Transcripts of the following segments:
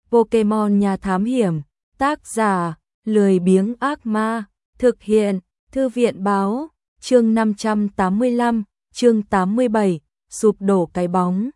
Pokemon nhà thám hiểm, tác giả, lười biếng ác ma, thực hiện, thư viện báo, chương 585, chương 87, sụp đổ cái bóng.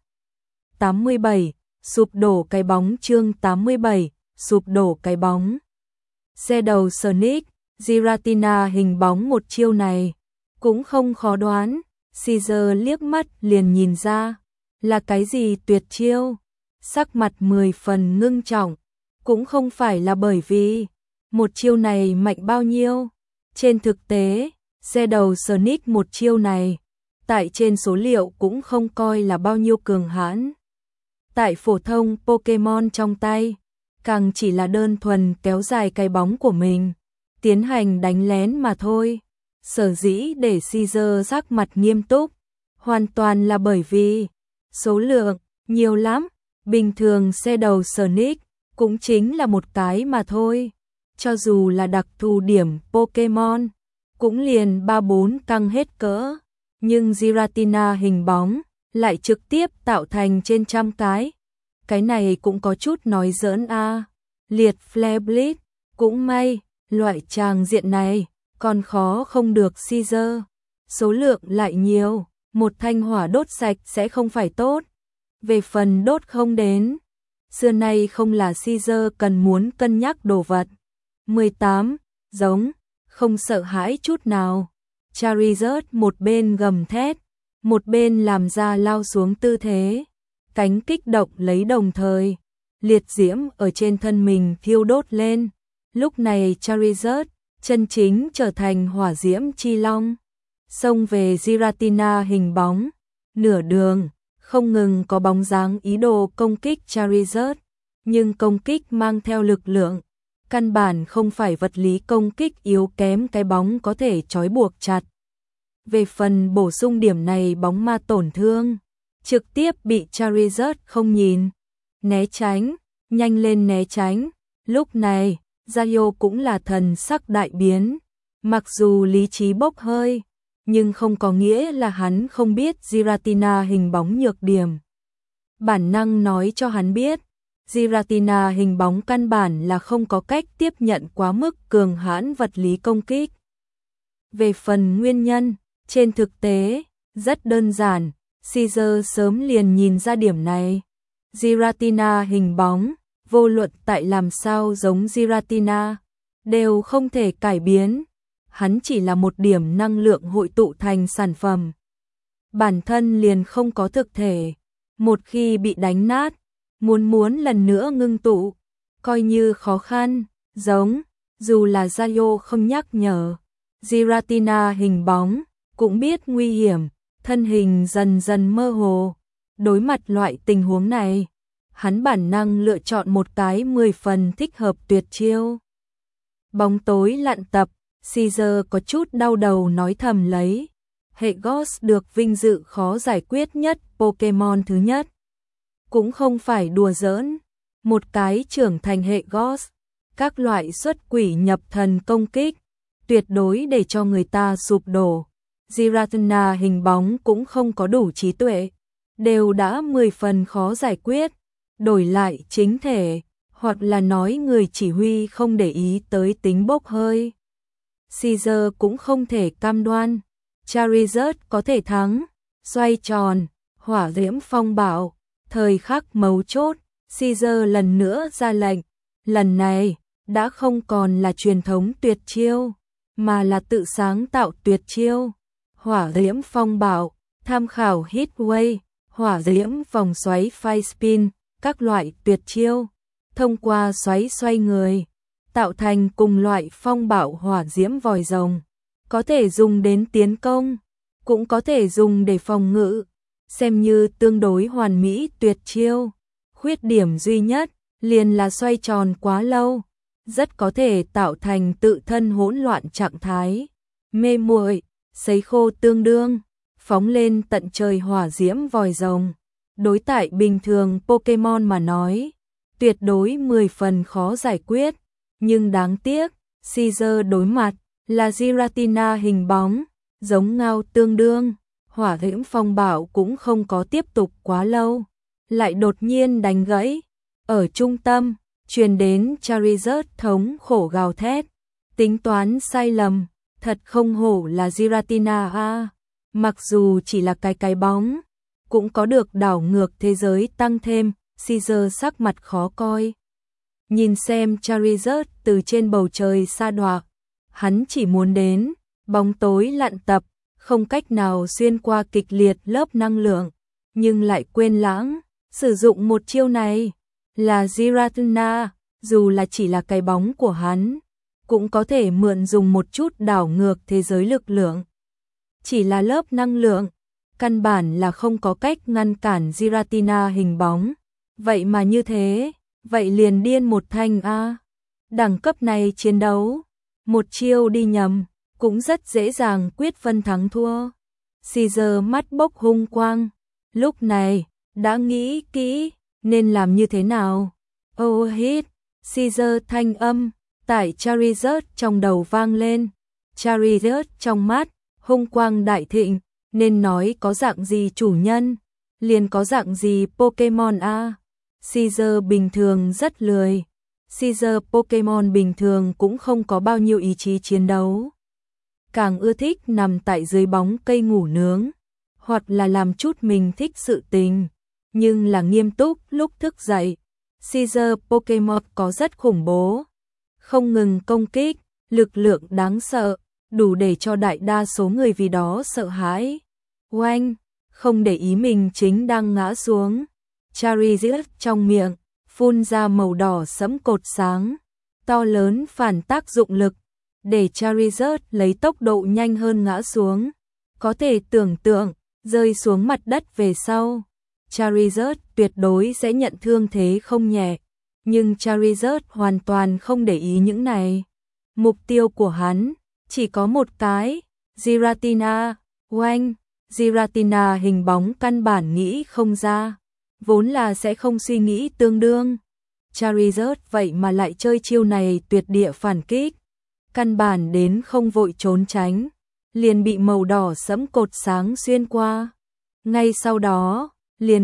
87, sụp đổ cái bóng chương 87, sụp đổ cái bóng. Shadow Sonic, Giratina hình bóng một chiêu này, cũng không khó đoán, Caesar liếc mắt liền nhìn ra, là cái gì tuyệt chiêu, sắc mặt 10 phần ngưng trọng, cũng không phải là bởi vì một chiêu này mạnh bao nhiêu, trên thực tế, Shadow Sonic một chiêu này, tại trên số liệu cũng không coi là bao nhiêu cường hãn. Tại phổ thông Pokemon trong tay, càng chỉ là đơn thuần kéo dài cái bóng của mình, tiến hành đánh lén mà thôi. Sở dĩ để Caesar sắc mặt nghiêm túc, hoàn toàn là bởi vì số lượng nhiều lắm, bình thường Shadow Sonic cũng chính là một cái mà thôi. Cho dù là đặc thù điểm Pokemon, cũng liền 3-4 căng hết cỡ, nhưng Giratina hình bóng lại trực tiếp tạo thành trên trăm cái. Cái này cũng có chút nói giỡn a. Liệt Flare Blitz, cũng may, loại tràng diện này còn khó không được Caesar. Số lượng lại nhiều, một thanh hỏa đốt sạch sẽ không phải tốt. Về phần đốt không đến, xưa nay không là Caesar cần muốn cân nhắc đồ vật. 18, giống, không sợ hãi chút nào. Charizard một bên gầm thét, một bên làm ra lao xuống tư thế, cánh kích động lấy đồng thời, liệt diễm ở trên thân mình thiêu đốt lên. Lúc này Charizard chân chính trở thành hỏa diễm chi long, xông về Giratina hình bóng, nửa đường, không ngừng có bóng dáng ý đồ công kích Charizard, nhưng công kích mang theo lực lượng, căn bản không phải vật lý công kích yếu kém cái bóng có thể trói buộc chặt. Về phần bổ sung điểm này bóng ma tổn thương, trực tiếp bị Charizard không nhìn, né tránh, nhanh lên né tránh. Lúc này, Zayo cũng là thần sắc đại biến, mặc dù lý trí bốc hơi, nhưng không có nghĩa là hắn không biết Giratina hình bóng nhược điểm. Bản năng nói cho hắn biết, Giratina hình bóng căn bản là không có cách tiếp nhận quá mức cường hãn vật lý công kích. Về phần nguyên nhân, trên thực tế, rất đơn giản, Caesar sớm liền nhìn ra điểm này. Giratina hình bóng, vô luận tại làm sao giống Giratina, đều không thể cải biến. Hắn chỉ là một điểm năng lượng hội tụ thành sản phẩm. Bản thân liền không có thực thể. Một khi bị đánh nát, muốn lần nữa ngưng tụ, coi như khó khăn, giống, dù là Zayo không nhắc nhở. Giratina hình bóng, cũng biết nguy hiểm, thân hình dần dần mơ hồ. Đối mặt loại tình huống này, hắn bản năng lựa chọn một cái 10 phần thích hợp tuyệt chiêu. Bóng tối lặn tập, Caesar có chút đau đầu nói thầm lấy. Hệ Ghost được vinh dự khó giải quyết nhất Pokemon thứ nhất. Cũng không phải đùa giỡn, một cái trưởng thành hệ Ghost, các loại xuất quỷ nhập thần công kích, tuyệt đối để cho người ta sụp đổ. Giratina hình bóng cũng không có đủ trí tuệ, đều đã 10 phần khó giải quyết, đổi lại chính thể, hoặc là nói người chỉ huy không để ý tới tính bốc hơi. Caesar cũng không thể cam đoan, Charizard có thể thắng, xoay tròn, hỏa diễm phong bạo, thời khắc mấu chốt, Caesar lần nữa ra lệnh, lần này đã không còn là truyền thống tuyệt chiêu, mà là tự sáng tạo tuyệt chiêu. Hỏa diễm phong bạo, tham khảo Heatwave, hỏa diễm vòng xoáy Fire Spin, các loại tuyệt chiêu, thông qua xoáy xoay người, tạo thành cùng loại phong bạo hỏa diễm vòi rồng, có thể dùng đến tiến công, cũng có thể dùng để phòng ngự, xem như tương đối hoàn mỹ tuyệt chiêu. Khuyết điểm duy nhất liền là xoay tròn quá lâu, rất có thể tạo thành tự thân hỗn loạn trạng thái, mê muội, sấy khô tương đương, phóng lên tận trời hỏa diễm vòi rồng. Đối tại bình thường Pokemon mà nói, tuyệt đối 10 phần khó giải quyết, nhưng đáng tiếc, Caesar đối mặt là Giratina hình bóng, giống ngao tương đương, hỏa diễm phong bạo cũng không có tiếp tục quá lâu, lại đột nhiên đánh gãy. Ở trung tâm, truyền đến Charizard thống khổ gào thét. Tính toán sai lầm, thật không hổ là Giratina a. Mặc dù chỉ là cái bóng, cũng có được đảo ngược thế giới tăng thêm. Caesar sắc mặt khó coi. Nhìn xem Charizard từ trên bầu trời sa đọa, hắn chỉ muốn đến bóng tối lặn tập, không cách nào xuyên qua kịch liệt lớp năng lượng, nhưng lại quên lãng, sử dụng một chiêu này là Giratina, dù là chỉ là cái bóng của hắn, cũng có thể mượn dùng một chút đảo ngược thế giới lực lượng. Chỉ là lớp năng lượng, căn bản là không có cách ngăn cản Giratina hình bóng, vậy mà như thế, vậy liền điên một thanh a. Đẳng cấp này chiến đấu, một chiêu đi nhầm, cũng rất dễ dàng quyết phân thắng thua. Caesar mắt bốc hung quang, lúc này, đã nghĩ kỹ, nên làm như thế nào. Oh hit, Caesar thanh âm, tại Charizard trong đầu vang lên. Charizard trong mắt, hung quang đại thịnh, nên nói có dạng gì chủ nhân, liền có dạng gì Pokemon a. Caesar bình thường rất lười. Caesar Pokemon bình thường cũng không có bao nhiêu ý chí chiến đấu. Càng ưa thích nằm tại dưới bóng cây ngủ nướng, hoặc là làm chút mình thích sự tình, nhưng là nghiêm túc lúc thức dậy. Caesar Pokemon có rất khủng bố, không ngừng công kích, lực lượng đáng sợ, đủ để cho đại đa số người vì đó sợ hãi. Oanh, không để ý mình chính đang ngã xuống. Charizard trong miệng phun ra màu đỏ sẫm cột sáng, to lớn phản tác dụng lực, để Charizard lấy tốc độ nhanh hơn ngã xuống. Có thể tưởng tượng, rơi xuống mặt đất về sau, Charizard tuyệt đối sẽ nhận thương thế không nhẹ. Nhưng Charizard hoàn toàn không để ý những này. Mục tiêu của hắn chỉ có một cái, Giratina. Oanh, Giratina hình bóng căn bản nghĩ không ra, vốn là sẽ không suy nghĩ tương đương. Charizard vậy mà lại chơi chiêu này tuyệt địa phản kích, căn bản đến không vội trốn tránh, liền bị màu đỏ sẫm cột sáng xuyên qua. Ngay sau đó, liền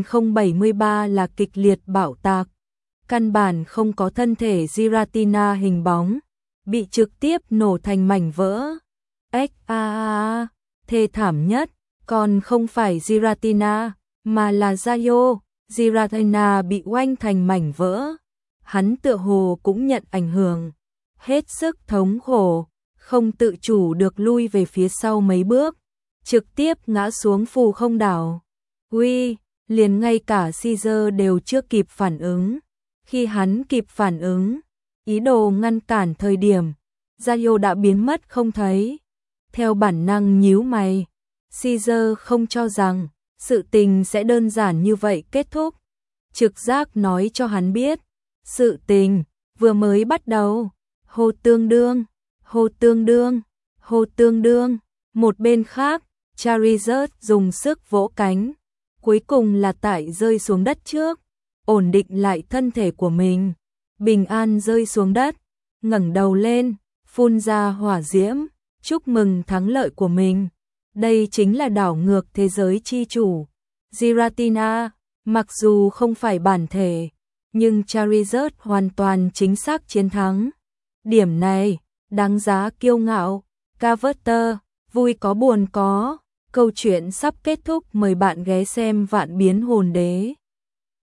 073 là kịch liệt bạo tạc, căn bản không có thân thể Giratina hình bóng, bị trực tiếp nổ thành mảnh vỡ. Thê thảm nhất, còn không phải Giratina, mà là Zayo. Giratina bị oanh thành mảnh vỡ, hắn tựa hồ cũng nhận ảnh hưởng, hết sức thống khổ, không tự chủ được lui về phía sau mấy bước, trực tiếp ngã xuống phù không đảo. Liền ngay cả Caesar đều chưa kịp phản ứng. Khi hắn kịp phản ứng, ý đồ ngăn cản thời điểm, Zayo đã biến mất không thấy. Theo bản năng nhíu mày, Caesar không cho rằng sự tình sẽ đơn giản như vậy kết thúc. Trực giác nói cho hắn biết, sự tình vừa mới bắt đầu. Hô tương đương, hô tương đương, hô tương đương. Một bên khác, Charizard dùng sức vỗ cánh, cuối cùng là tại rơi xuống đất trước, ổn định lại thân thể của mình, bình an rơi xuống đất, ngẩng đầu lên, phun ra hỏa diễm, chúc mừng thắng lợi của mình. Đây chính là đảo ngược thế giới chi chủ. Giratina, mặc dù không phải bản thể, nhưng Charizard hoàn toàn chính xác chiến thắng. Điểm này, đáng giá kiêu ngạo. Carver, vui có buồn có. Câu chuyện sắp kết thúc, mời bạn ghé xem Vạn Biến Hồn Đế.